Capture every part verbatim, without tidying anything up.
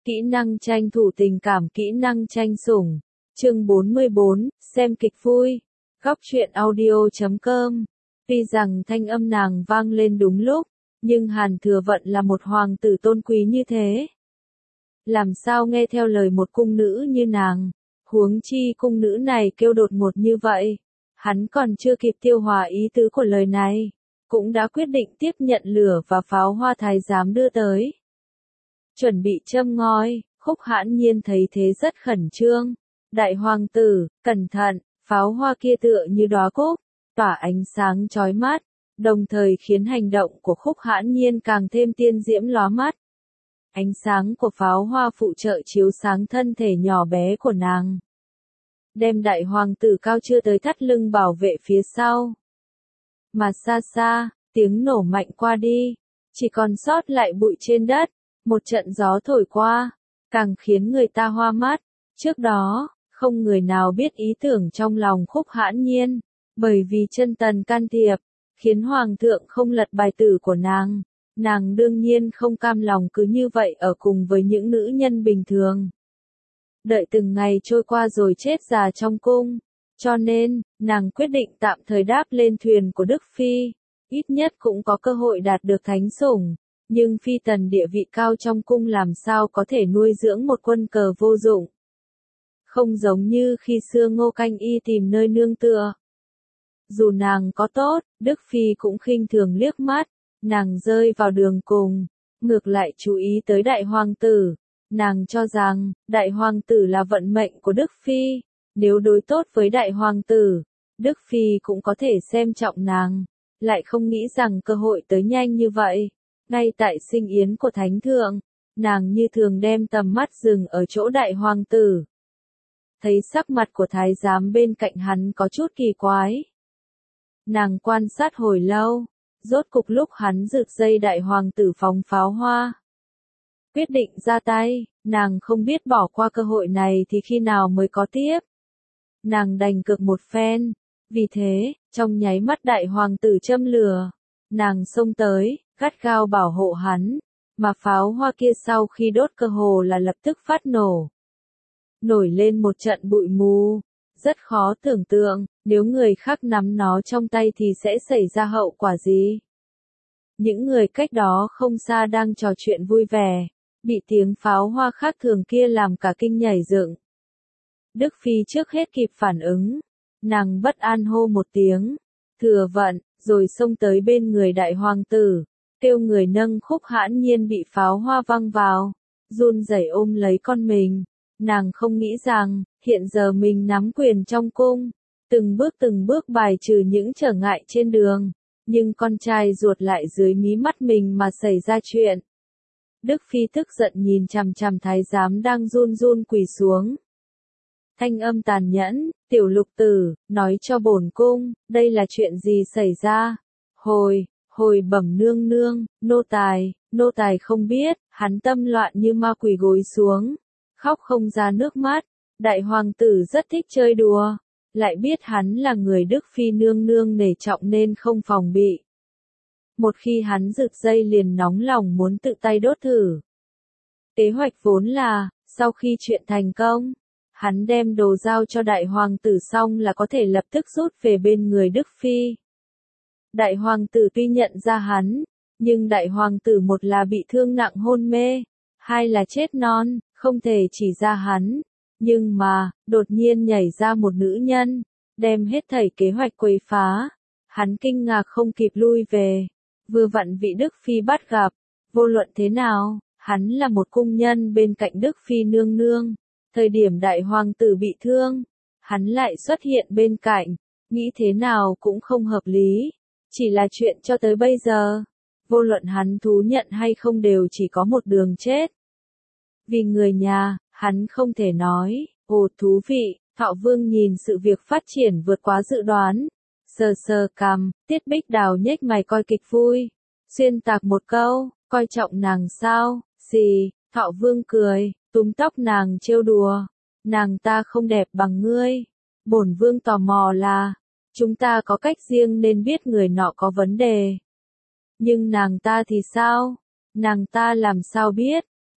Kỹ năng tranh thủ tình cảm, kỹ năng tranh sủng. Chương bốn mươi bốn, xem kịch vui. Góc truyện audio chấm com. Tuy rằng thanh âm nàng vang lên đúng lúc, nhưng Hàn Thừa Vận là một hoàng tử tôn quý như thế. Làm sao nghe theo lời một cung nữ như nàng, huống chi cung nữ này kêu đột ngột như vậy. Hắn còn chưa kịp tiêu hòa ý tứ của lời này, cũng đã quyết định tiếp nhận lửa và pháo hoa thái giám đưa tới. Chuẩn bị châm ngòi, Khúc Hãn Nhiên thấy thế rất khẩn trương. Đại hoàng tử, cẩn thận, pháo hoa kia tựa như đóa cúc, tỏa ánh sáng chói mắt, đồng thời khiến hành động của Khúc Hãn Nhiên càng thêm tiên diễm lóa mắt. Ánh sáng của pháo hoa phụ trợ chiếu sáng thân thể nhỏ bé của nàng, đem đại hoàng tử cao chưa tới thắt lưng bảo vệ phía sau. Mà xa xa, tiếng nổ mạnh qua đi, chỉ còn sót lại bụi trên đất, một trận gió thổi qua, càng khiến người ta hoa mắt. Trước đó, không người nào biết ý tưởng trong lòng Khúc Hãn Nhiên, bởi vì chân tần can thiệp, khiến hoàng thượng không lật bài tử của nàng. Nàng đương nhiên không cam lòng cứ như vậy ở cùng với những nữ nhân bình thường. Đợi từng ngày trôi qua rồi chết già trong cung, cho nên, nàng quyết định tạm thời đáp lên thuyền của Đức Phi, ít nhất cũng có cơ hội đạt được thánh sủng, nhưng phi tần địa vị cao trong cung làm sao có thể nuôi dưỡng một quân cờ vô dụng. Không giống như khi xưa Ngô Canh Y tìm nơi nương tựa. Dù nàng có tốt, Đức Phi cũng khinh thường liếc mắt, nàng rơi vào đường cùng, ngược lại chú ý tới đại hoàng tử. Nàng cho rằng, đại hoàng tử là vận mệnh của Đức Phi, nếu đối tốt với đại hoàng tử, Đức Phi cũng có thể xem trọng nàng, lại không nghĩ rằng cơ hội tới nhanh như vậy. Ngay tại sinh yến của thánh thượng, nàng như thường đem tầm mắt dừng ở chỗ đại hoàng tử. Thấy sắc mặt của thái giám bên cạnh hắn có chút kỳ quái. Nàng quan sát hồi lâu, rốt cục lúc hắn rực dây đại hoàng tử phóng pháo hoa. Quyết định ra tay, nàng không biết bỏ qua cơ hội này thì khi nào mới có tiếp. Nàng đành cược một phen, vì thế, trong nháy mắt đại hoàng tử châm lửa, nàng xông tới, gắt gao bảo hộ hắn, mà pháo hoa kia sau khi đốt cơ hồ là lập tức phát nổ. Nổi lên một trận bụi mù, rất khó tưởng tượng, nếu người khác nắm nó trong tay thì sẽ xảy ra hậu quả gì. Những người cách đó không xa đang trò chuyện vui vẻ, bị tiếng pháo hoa khác thường kia làm cả kinh nhảy dựng. Đức Phi trước hết kịp phản ứng, nàng bất an hô một tiếng, Thừa Vận, rồi xông tới bên người đại hoàng tử, kêu người nâng Khúc Hãn Nhiên bị pháo hoa văng vào, run rẩy ôm lấy con mình. Nàng không nghĩ rằng, hiện giờ mình nắm quyền trong cung, từng bước từng bước bài trừ những trở ngại trên đường, nhưng con trai ruột lại dưới mí mắt mình mà xảy ra chuyện. Đức Phi tức giận nhìn chằm chằm thái giám đang run run quỳ xuống. Thanh âm tàn nhẫn, tiểu lục tử, nói cho bổn cung, đây là chuyện gì xảy ra? Hồi, hồi bẩm nương nương, nô tài, nô tài không biết, hắn tâm loạn như ma quỳ gối xuống, khóc không ra nước mắt. Đại hoàng tử rất thích chơi đùa, lại biết hắn là người Đức Phi nương nương nể trọng nên không phòng bị. Một khi hắn rực dây liền nóng lòng muốn tự tay đốt thử. Kế hoạch vốn là, sau khi chuyện thành công, hắn đem đồ giao cho đại hoàng tử xong là có thể lập tức rút về bên người Đức Phi. Đại hoàng tử tuy nhận ra hắn, nhưng đại hoàng tử một là bị thương nặng hôn mê, hai là chết non, không thể chỉ ra hắn. Nhưng mà, đột nhiên nhảy ra một nữ nhân, đem hết thảy kế hoạch quấy phá. Hắn kinh ngạc không kịp lui về. Vừa vặn vị Đức Phi bắt gặp, vô luận thế nào, hắn là một cung nhân bên cạnh Đức Phi nương nương. Thời điểm đại hoàng tử bị thương, hắn lại xuất hiện bên cạnh, nghĩ thế nào cũng không hợp lý. Chỉ là chuyện cho tới bây giờ, vô luận hắn thú nhận hay không đều chỉ có một đường chết. Vì người nhà, hắn không thể nói, ồ thú vị, Thọ Vương nhìn sự việc phát triển vượt quá dự đoán. Sờ sờ cằm, Tiết Bích Đào nhếch mày coi kịch vui, xuyên tạc một câu, coi trọng nàng sao, gì, Thọ Vương cười, túm tóc nàng trêu đùa, nàng ta không đẹp bằng ngươi. Bổn Vương tò mò là, chúng ta có cách riêng nên biết người nọ có vấn đề. Nhưng nàng ta thì sao? Nàng ta làm sao biết?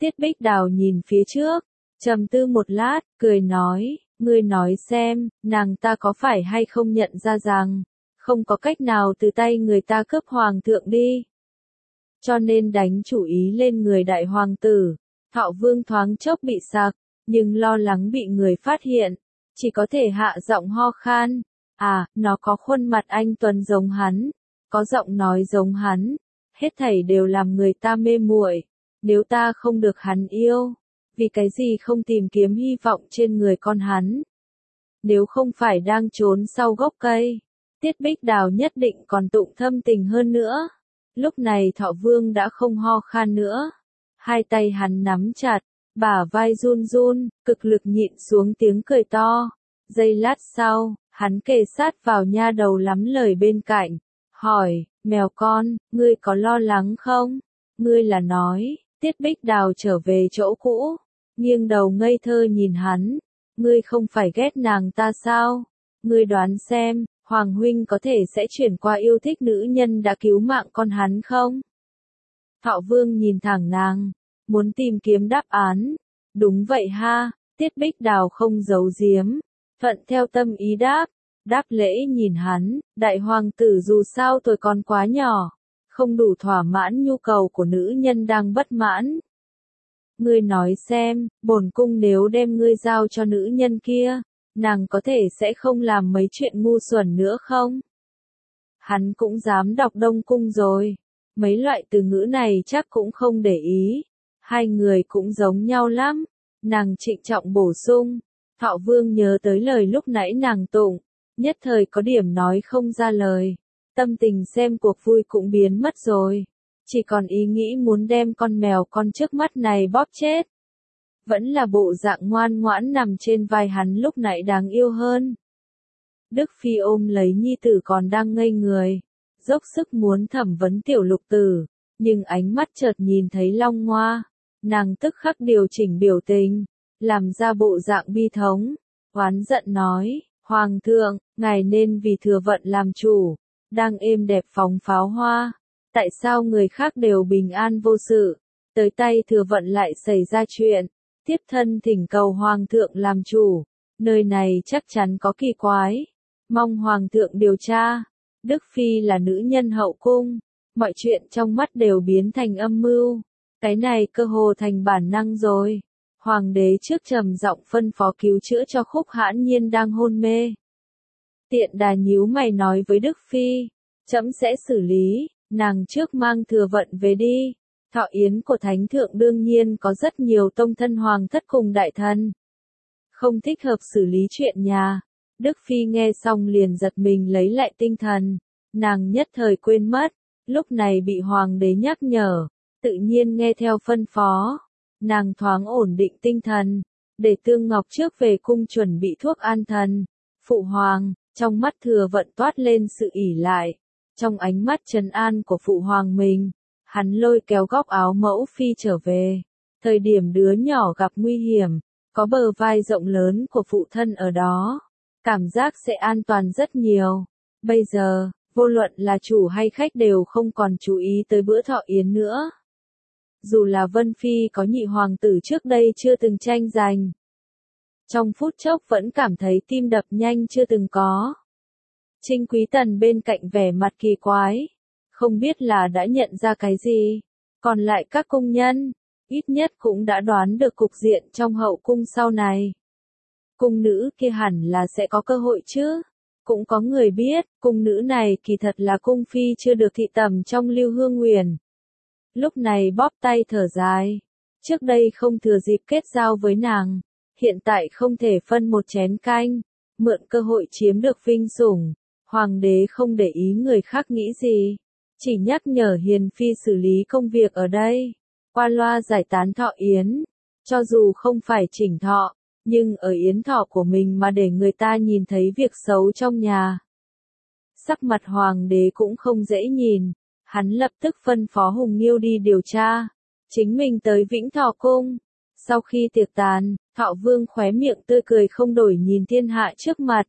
Tiết Bích Đào nhìn phía trước, trầm tư một lát, cười nói, ngươi nói xem, nàng ta có phải hay không nhận ra rằng, không có cách nào từ tay người ta cướp hoàng thượng đi. Cho nên đánh chủ ý lên người đại hoàng tử. Thọ Vương thoáng chốc bị sặc, nhưng lo lắng bị người phát hiện, chỉ có thể hạ giọng ho khan. À, nó có khuôn mặt anh tuấn giống hắn, có giọng nói giống hắn, hết thảy đều làm người ta mê muội. Nếu ta không được hắn yêu, vì cái gì không tìm kiếm hy vọng trên người con hắn? Nếu không phải đang trốn sau gốc cây, Tiết Bích Đào nhất định còn tụng thâm tình hơn nữa. Lúc này Thọ Vương đã không ho khan nữa. Hai tay hắn nắm chặt, bả vai run run, cực lực nhịn xuống tiếng cười to. Giây lát sau, hắn kề sát vào nha đầu lắm lời bên cạnh, hỏi, mèo con, ngươi có lo lắng không? Ngươi là nói, Tiết Bích Đào trở về chỗ cũ, nghiêng đầu ngây thơ nhìn hắn, ngươi không phải ghét nàng ta sao? Ngươi đoán xem, Hoàng huynh có thể sẽ chuyển qua yêu thích nữ nhân đã cứu mạng con hắn không? Thọ Vương nhìn thẳng nàng, muốn tìm kiếm đáp án. Đúng vậy ha, Tiết Bích Đào không giấu giếm, thuận theo tâm ý đáp, đáp lễ nhìn hắn, đại hoàng tử dù sao tôi còn quá nhỏ, không đủ thỏa mãn nhu cầu của nữ nhân đang bất mãn. Ngươi nói xem, bổn cung nếu đem ngươi giao cho nữ nhân kia, nàng có thể sẽ không làm mấy chuyện ngu xuẩn nữa không? Hắn cũng dám đọc Đông Cung rồi, mấy loại từ ngữ này chắc cũng không để ý, hai người cũng giống nhau lắm. Nàng trịnh trọng bổ sung, Thọ Vương nhớ tới lời lúc nãy nàng tụng, nhất thời có điểm nói không ra lời, tâm tình xem cuộc vui cũng biến mất rồi, chỉ còn ý nghĩ muốn đem con mèo con trước mắt này bóp chết. Vẫn là bộ dạng ngoan ngoãn nằm trên vai hắn lúc nãy đáng yêu hơn. Đức Phi ôm lấy nhi tử còn đang ngây người, dốc sức muốn thẩm vấn tiểu lục tử, nhưng ánh mắt chợt nhìn thấy Long Ngoa, nàng tức khắc điều chỉnh biểu tình, làm ra bộ dạng bi thống, oán giận nói, Hoàng thượng, ngài nên vì Thừa Vận làm chủ, đang êm đẹp phóng pháo hoa, tại sao người khác đều bình an vô sự, tới tay Thừa Vận lại xảy ra chuyện, tiếp thân thỉnh cầu Hoàng thượng làm chủ, nơi này chắc chắn có kỳ quái, mong Hoàng thượng điều tra. Đức Phi là nữ nhân hậu cung, mọi chuyện trong mắt đều biến thành âm mưu, cái này cơ hồ thành bản năng rồi. Hoàng đế trước trầm giọng phân phó cứu chữa cho Khúc Hãn Nhiên đang hôn mê. Tiện Đà nhíu mày nói với Đức Phi, trẫm sẽ xử lý, nàng trước mang Thừa Vận về đi. Thọ yến của Thánh thượng đương nhiên có rất nhiều tông thân hoàng thất cùng đại thần. Không thích hợp xử lý chuyện nhà. Đức Phi nghe xong liền giật mình lấy lại tinh thần, nàng nhất thời quên mất, lúc này bị hoàng đế nhắc nhở, tự nhiên nghe theo phân phó. Nàng thoáng ổn định tinh thần, để Tương Ngọc trước về cung chuẩn bị thuốc an thần. Phụ hoàng, trong mắt Thừa Vận toát lên sự ỉ lại, trong ánh mắt trấn an của phụ hoàng mình, hắn lôi kéo góc áo mẫu phi trở về. Thời điểm đứa nhỏ gặp nguy hiểm, có bờ vai rộng lớn của phụ thân ở đó, cảm giác sẽ an toàn rất nhiều. Bây giờ, vô luận là chủ hay khách đều không còn chú ý tới bữa thọ yến nữa. Dù là Vân Phi có nhị hoàng tử trước đây chưa từng tranh giành, trong phút chốc vẫn cảm thấy tim đập nhanh chưa từng có. Trinh Quý Tần bên cạnh vẻ mặt kỳ quái, không biết là đã nhận ra cái gì, còn lại các cung nhân, ít nhất cũng đã đoán được cục diện trong hậu cung sau này. Cung nữ kia hẳn là sẽ có cơ hội chứ. Cũng có người biết, cung nữ này kỳ thật là cung phi chưa được thị tầm trong Lưu Hương Nguyền. Lúc này bóp tay thở dài. Trước đây không thừa dịp kết giao với nàng, hiện tại không thể phân một chén canh, mượn cơ hội chiếm được vinh sủng. Hoàng đế không để ý người khác nghĩ gì, chỉ nhắc nhở Hiền Phi xử lý công việc ở đây. Qua loa giải tán thọ yến, cho dù không phải chỉnh thọ, nhưng ở yến thọ của mình mà để người ta nhìn thấy việc xấu trong nhà. Sắc mặt hoàng đế cũng không dễ nhìn, hắn lập tức phân phó Hùng Nghiêu đi điều tra, chính mình tới Vĩnh Thọ Cung. Sau khi tiệc tàn, Thọ Vương khóe miệng tươi cười không đổi nhìn thiên hạ trước mặt.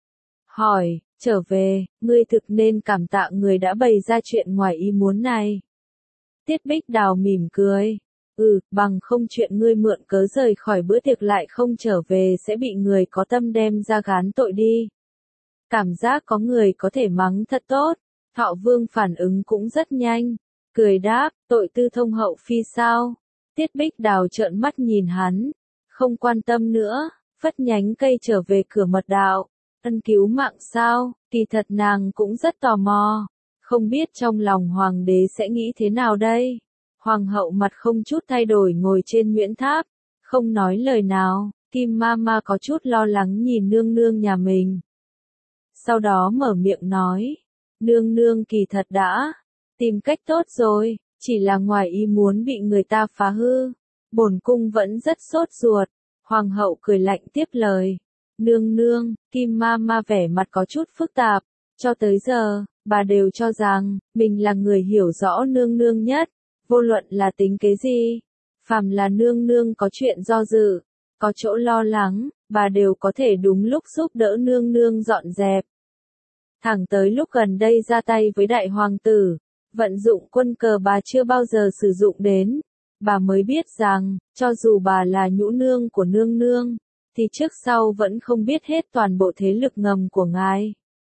Hỏi, trở về, ngươi thực nên cảm tạ người đã bày ra chuyện ngoài ý muốn này. Tiết Bích Đào mỉm cười, Ừ, bằng không chuyện ngươi mượn cớ rời khỏi bữa tiệc lại không trở về sẽ bị người có tâm đem ra gán tội đi. Cảm giác có người có thể mắng thật tốt. Thọ Vương phản ứng cũng rất nhanh, cười đáp, tội tư thông hậu phi sao? Tiết Bích Đào trợn mắt nhìn hắn, không quan tâm nữa, phất nhánh cây trở về cửa mật đạo. Ân cứu mạng sao? Kỳ thật nàng cũng rất tò mò, không biết trong lòng hoàng đế sẽ nghĩ thế nào đây? Hoàng hậu mặt không chút thay đổi ngồi trên Nguyễn Tháp, không nói lời nào. Kim Mama có chút lo lắng nhìn nương nương nhà mình. Sau đó mở miệng nói, nương nương kỳ thật đã tìm cách tốt rồi, chỉ là ngoài ý muốn bị người ta phá hư. Bổn cung vẫn rất sốt ruột. Hoàng hậu cười lạnh tiếp lời. Nương nương, Kim Mama vẻ mặt có chút phức tạp. Cho tới giờ, bà đều cho rằng, mình là người hiểu rõ nương nương nhất. Vô luận là tính kế gì, phàm là nương nương có chuyện do dự, có chỗ lo lắng, bà đều có thể đúng lúc giúp đỡ nương nương dọn dẹp. Thẳng tới lúc gần đây ra tay với đại hoàng tử, vận dụng quân cờ bà chưa bao giờ sử dụng đến, bà mới biết rằng, cho dù bà là nhũ nương của nương nương, thì trước sau vẫn không biết hết toàn bộ thế lực ngầm của ngài.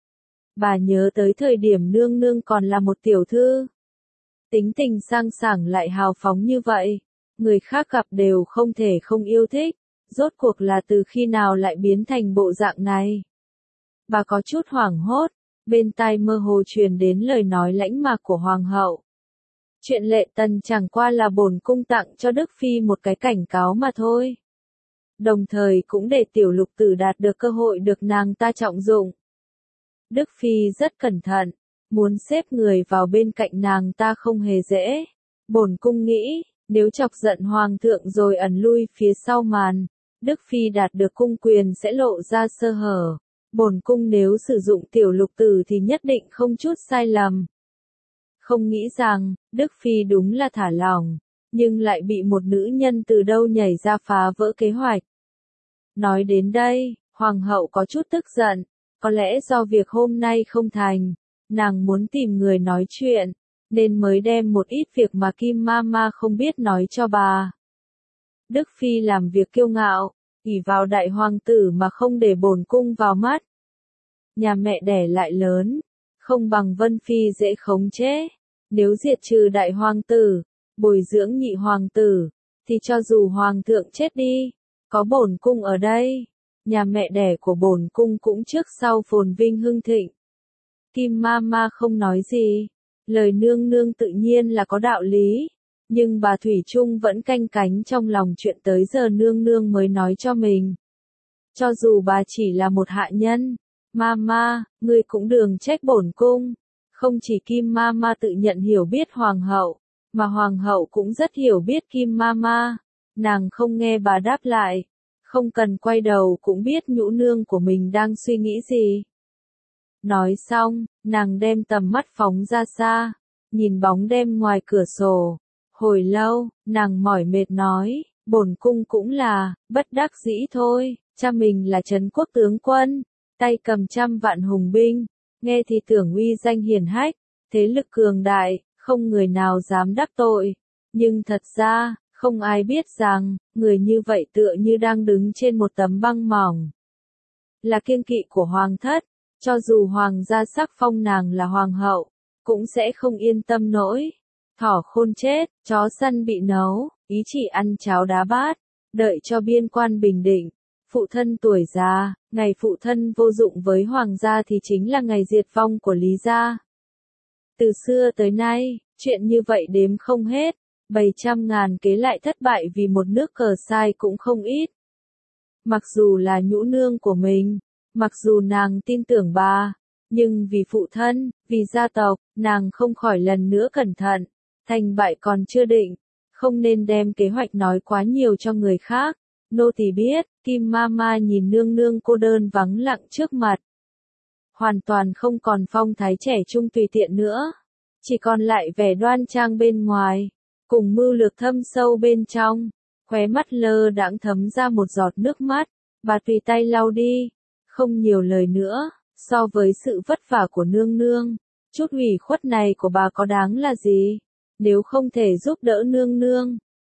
Bà nhớ tới thời điểm nương nương còn là một tiểu thư. Tính tình sang sảng lại hào phóng như vậy, người khác gặp đều không thể không yêu thích, rốt cuộc là từ khi nào lại biến thành bộ dạng này. Bà có chút hoảng hốt, bên tai mơ hồ truyền đến lời nói lãnh mạc của hoàng hậu. Chuyện lệ tần chẳng qua là bổn cung tặng cho Đức Phi một cái cảnh cáo mà thôi. Đồng thời cũng để tiểu lục tử đạt được cơ hội được nàng ta trọng dụng. Đức Phi rất cẩn thận, muốn xếp người vào bên cạnh nàng ta không hề dễ. Bổn cung nghĩ, nếu chọc giận hoàng thượng rồi ẩn lui phía sau màn, Đức Phi đạt được cung quyền sẽ lộ ra sơ hở. Bổn cung nếu sử dụng tiểu lục tử thì nhất định không chút sai lầm. Không nghĩ rằng, Đức Phi đúng là thả lỏng, nhưng lại bị một nữ nhân từ đâu nhảy ra phá vỡ kế hoạch. Nói đến đây, hoàng hậu có chút tức giận, có lẽ do việc hôm nay không thành, nàng muốn tìm người nói chuyện, nên mới đem một ít việc mà Kim Mama không biết nói cho bà. Đức Phi làm việc kiêu ngạo, ỷ vào đại hoàng tử mà không để bổn cung vào mắt. Nhà mẹ đẻ lại lớn, không bằng Vân Phi dễ khống chế. Nếu diệt trừ đại hoàng tử, bồi dưỡng nhị hoàng tử, thì cho dù hoàng thượng chết đi, có bổn cung ở đây, nhà mẹ đẻ của bổn cung cũng trước sau phồn vinh hưng thịnh. Kim Mama không nói gì, lời nương nương tự nhiên là có đạo lý, nhưng bà thủy chung vẫn canh cánh trong lòng chuyện tới giờ nương nương mới nói cho mình. Cho dù bà chỉ là một hạ nhân, Mama, ngươi cũng đừng trách bổn cung. Không chỉ Kim Mama tự nhận hiểu biết hoàng hậu, mà hoàng hậu cũng rất hiểu biết Kim Mama. Nàng không nghe bà đáp lại, không cần quay đầu cũng biết nhũ nương của mình đang suy nghĩ gì. Nói xong, nàng đem tầm mắt phóng ra xa, nhìn bóng đêm ngoài cửa sổ. Hồi lâu, nàng mỏi mệt nói, bổn cung cũng là, bất đắc dĩ thôi, cha mình là trấn quốc tướng quân, tay cầm trăm vạn hùng binh, nghe thì tưởng uy danh hiển hách, thế lực cường đại, không người nào dám đắc tội. Nhưng thật ra, không ai biết rằng, người như vậy tựa như đang đứng trên một tấm băng mỏng. Là kiêng kỵ của hoàng thất, cho dù hoàng gia sắc phong nàng là hoàng hậu, cũng sẽ không yên tâm nổi. Thỏ khôn chết, chó săn bị nấu, ý chỉ ăn cháo đá bát, đợi cho biên quan bình định. Phụ thân tuổi già, ngày phụ thân vô dụng với hoàng gia thì chính là ngày diệt vong của Lý gia. Từ xưa tới nay, chuyện như vậy đếm không hết, bảy trăm ngàn kế lại thất bại vì một nước cờ sai cũng không ít. Mặc dù là nhũ nương của mình, mặc dù nàng tin tưởng bà, nhưng vì phụ thân, vì gia tộc, nàng không khỏi lần nữa cẩn thận, thành bại còn chưa định, không nên đem kế hoạch nói quá nhiều cho người khác. Nô tỳ biết, Kim Mama nhìn nương nương cô đơn vắng lặng trước mặt. Hoàn toàn không còn phong thái trẻ trung tùy tiện nữa, chỉ còn lại vẻ đoan trang bên ngoài, cùng mưu lược thâm sâu bên trong, khóe mắt lơ đãng thấm ra một giọt nước mắt, bà tùy tay lau đi, không nhiều lời nữa, so với sự vất vả của nương nương, chút ủy khuất này của bà có đáng là gì, nếu không thể giúp đỡ nương nương,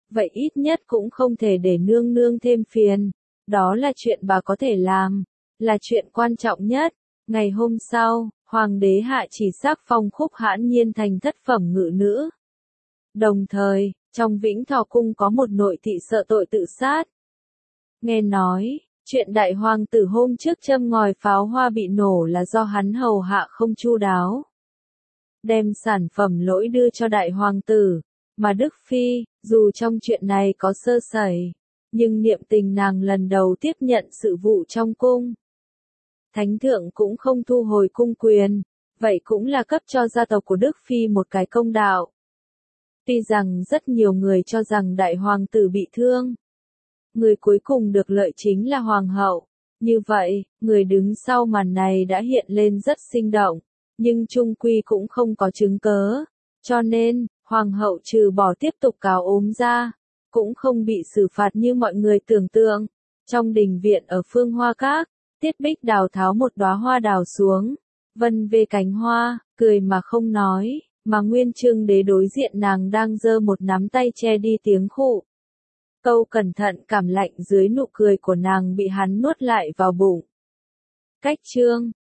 vậy ít nhất cũng không thể để nương nương thêm phiền. Đó là chuyện bà có thể làm, là chuyện quan trọng nhất. Ngày hôm sau, hoàng đế hạ chỉ sắc phong Khúc Hãn Nhiên thành thất phẩm ngự nữ. Đồng thời, trong Vĩnh Thọ cung có một nội thị sợ tội tự sát. Nghe nói, chuyện đại hoàng tử hôm trước châm ngòi pháo hoa bị nổ là do hắn hầu hạ không chu đáo. Đem sản phẩm lỗi đưa cho đại hoàng tử, mà Đức Phi, dù trong chuyện này có sơ sẩy, nhưng niệm tình nàng lần đầu tiếp nhận sự vụ trong cung. Thánh thượng cũng không thu hồi cung quyền, vậy cũng là cấp cho gia tộc của Đức Phi một cái công đạo. Tuy rằng rất nhiều người cho rằng đại hoàng tử bị thương, người cuối cùng được lợi chính là hoàng hậu. Như vậy, người đứng sau màn này đã hiện lên rất sinh động, nhưng chung quy cũng không có chứng cớ. Cho nên, hoàng hậu trừ bỏ tiếp tục cáo ốm ra, cũng không bị xử phạt như mọi người tưởng tượng. Trong đình viện ở Phương Hoa Các, Tiết Bích đào tháo một đóa hoa đào xuống, vân về cánh hoa, cười mà không nói, mà Nguyên Chương Đế đối diện nàng đang giơ một nắm tay che đi tiếng khụ. Câu cẩn thận cảm lạnh dưới nụ cười của nàng bị hắn nuốt lại vào bụng. Cách chương